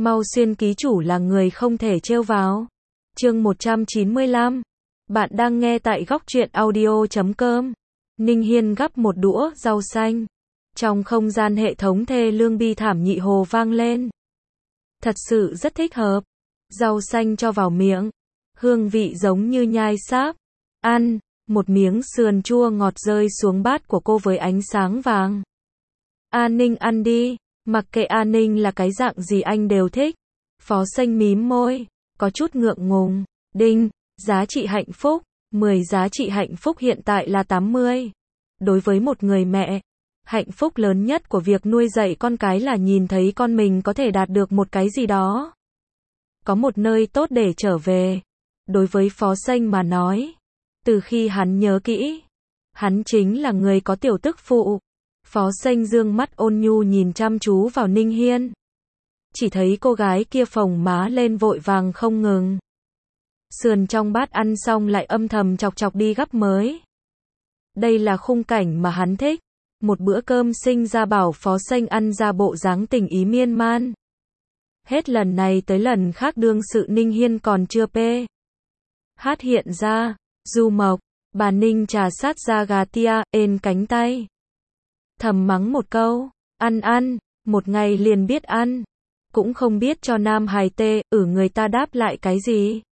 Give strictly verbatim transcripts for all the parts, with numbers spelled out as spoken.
Mau xuyên ký chủ là người không thể trêu vào. Chương một trăm chín mươi lăm. Bạn đang nghe tại góc truyện audio chấm com. Ninh Hiên gắp một đũa rau xanh. Trong không gian hệ thống thê lương bi thảm nhị hồ vang lên. Thật sự rất thích hợp. Rau xanh cho vào miệng. Hương vị giống như nhai sáp. Ăn, một miếng sườn chua ngọt rơi xuống bát của cô với ánh sáng vàng. A Ninh ăn đi. Mặc kệ A Ninh là cái dạng gì anh đều thích. Phó Xanh mím môi, có chút ngượng ngùng. Đinh, giá trị hạnh phúc. mười giá trị hạnh phúc hiện tại là tám mươi. Đối với một người mẹ, hạnh phúc lớn nhất của việc nuôi dạy con cái là nhìn thấy con mình có thể đạt được một cái gì đó. Có một nơi tốt để trở về. Đối với Phó Xanh mà nói, từ khi hắn nhớ kỹ, hắn chính là người có tiểu tức phụ. Phó Xanh dương mắt ôn nhu nhìn chăm chú vào Ninh Hiên. Chỉ thấy cô gái kia phồng má lên vội vàng không ngừng. Sườn trong bát ăn xong lại âm thầm chọc chọc đi gắp mới. Đây là khung cảnh mà hắn thích. Một bữa cơm sinh ra bảo Phó Xanh ăn ra bộ dáng tình ý miên man. Hết lần này tới lần khác đương sự Ninh Hiên còn chưa pê. Hát hiện ra, Du Mộc, bà Ninh trà sát ra gà tia, ên cánh tay. Thầm mắng một câu, ăn ăn, một ngày liền biết ăn. Cũng không biết cho nam hài tê, ử người ta đáp lại cái gì.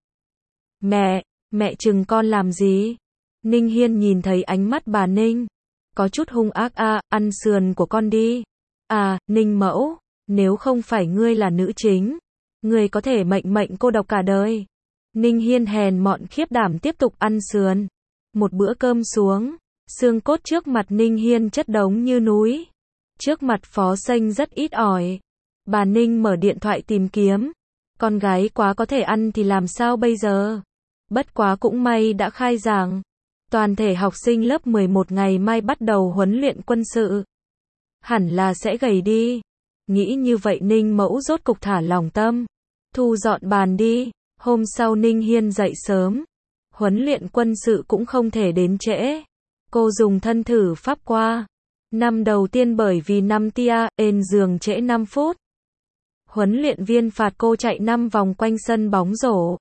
Mẹ, mẹ chừng con làm gì? Ninh Hiên nhìn thấy ánh mắt bà Ninh. Có chút hung ác a, à, ăn sườn của con đi. À, Ninh mẫu, nếu không phải ngươi là nữ chính, ngươi có thể mệnh mệnh cô độc cả đời. Ninh Hiên hèn mọn khiếp đảm tiếp tục ăn sườn. Một bữa cơm xuống, xương cốt trước mặt Ninh Hiên chất đống như núi. Trước mặt Phó Xanh rất ít ỏi. Bà Ninh mở điện thoại tìm kiếm. Con gái quá có thể ăn thì làm sao bây giờ? Bất quá cũng may đã khai giảng. Toàn thể học sinh lớp mười một ngày mai bắt đầu huấn luyện quân sự. Hẳn là sẽ gầy đi. Nghĩ như vậy Ninh mẫu rốt cục thả lòng tâm. Thu dọn bàn đi. Hôm sau Ninh Hiên dậy sớm. Huấn luyện quân sự cũng không thể đến trễ. Cô dùng thân thử pháp qua. Năm đầu tiên bởi vì năm tia, ên giường trễ năm phút. Huấn luyện viên phạt cô chạy năm vòng quanh sân bóng rổ.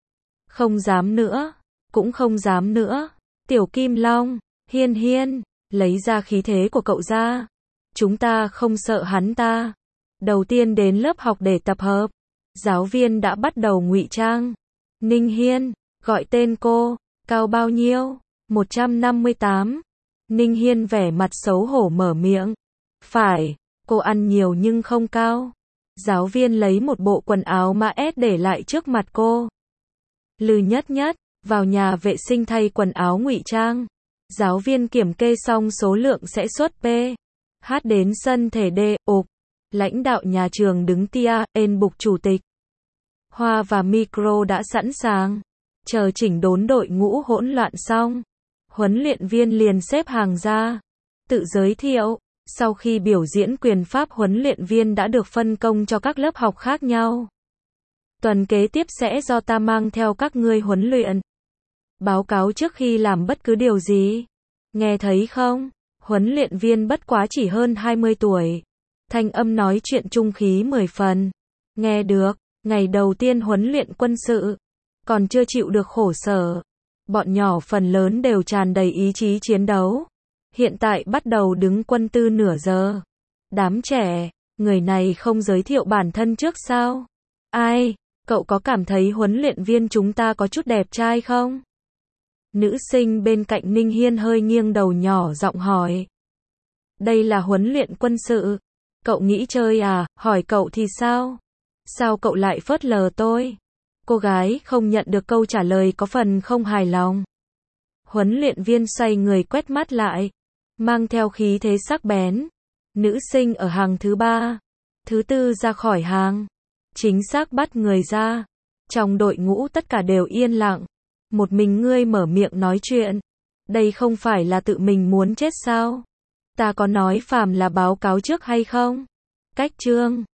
Không dám nữa. Cũng không dám nữa. Tiểu Kim Long, Hiên Hiên, lấy ra khí thế của cậu ra. Chúng ta không sợ hắn ta. Đầu tiên đến lớp học để tập hợp. Giáo viên đã bắt đầu ngụy trang. Ninh Hiên, gọi tên cô, cao bao nhiêu? một trăm năm mươi tám. Ninh Hiên vẻ mặt xấu hổ mở miệng. Phải, cô ăn nhiều nhưng không cao. Giáo viên lấy một bộ quần áo mã S để lại trước mặt cô. Lư nhất nhất, vào nhà vệ sinh thay quần áo ngụy trang. Giáo viên kiểm kê xong số lượng sẽ xuất P. Hát đến sân thể D, ộp. Lãnh đạo nhà trường đứng tia, ên bục chủ tịch. Hoa và micro đã sẵn sàng. Chờ chỉnh đốn đội ngũ hỗn loạn xong. Huấn luyện viên liền xếp hàng ra. Tự giới thiệu. Sau khi biểu diễn quyền pháp huấn luyện viên đã được phân công cho các lớp học khác nhau. Tuần kế tiếp sẽ do ta mang theo các ngươi huấn luyện. Báo cáo trước khi làm bất cứ điều gì. Nghe thấy không? Huấn luyện viên bất quá chỉ hơn hai mươi tuổi. Thanh âm nói chuyện trung khí mười phần. Nghe được, ngày đầu tiên huấn luyện quân sự. Còn chưa chịu được khổ sở. Bọn nhỏ phần lớn đều tràn đầy ý chí chiến đấu. Hiện tại bắt đầu đứng quân tư nửa giờ. Đám trẻ, người này không giới thiệu bản thân trước sao? Ai, cậu có cảm thấy huấn luyện viên chúng ta có chút đẹp trai không? Nữ sinh bên cạnh Ninh Hiên hơi nghiêng đầu nhỏ giọng hỏi. Đây là huấn luyện quân sự. Cậu nghĩ chơi à, hỏi cậu thì sao? Sao cậu lại phớt lờ tôi? Cô gái không nhận được câu trả lời có phần không hài lòng. Huấn luyện viên xoay người quét mắt lại. Mang theo khí thế sắc bén. Nữ sinh ở hàng thứ ba. Thứ tư ra khỏi hàng. Chính xác bắt người ra. Trong đội ngũ tất cả đều yên lặng. Một mình ngươi mở miệng nói chuyện. Đây không phải là tự mình muốn chết sao? Ta có nói phàm là báo cáo trước hay không? Cách chương.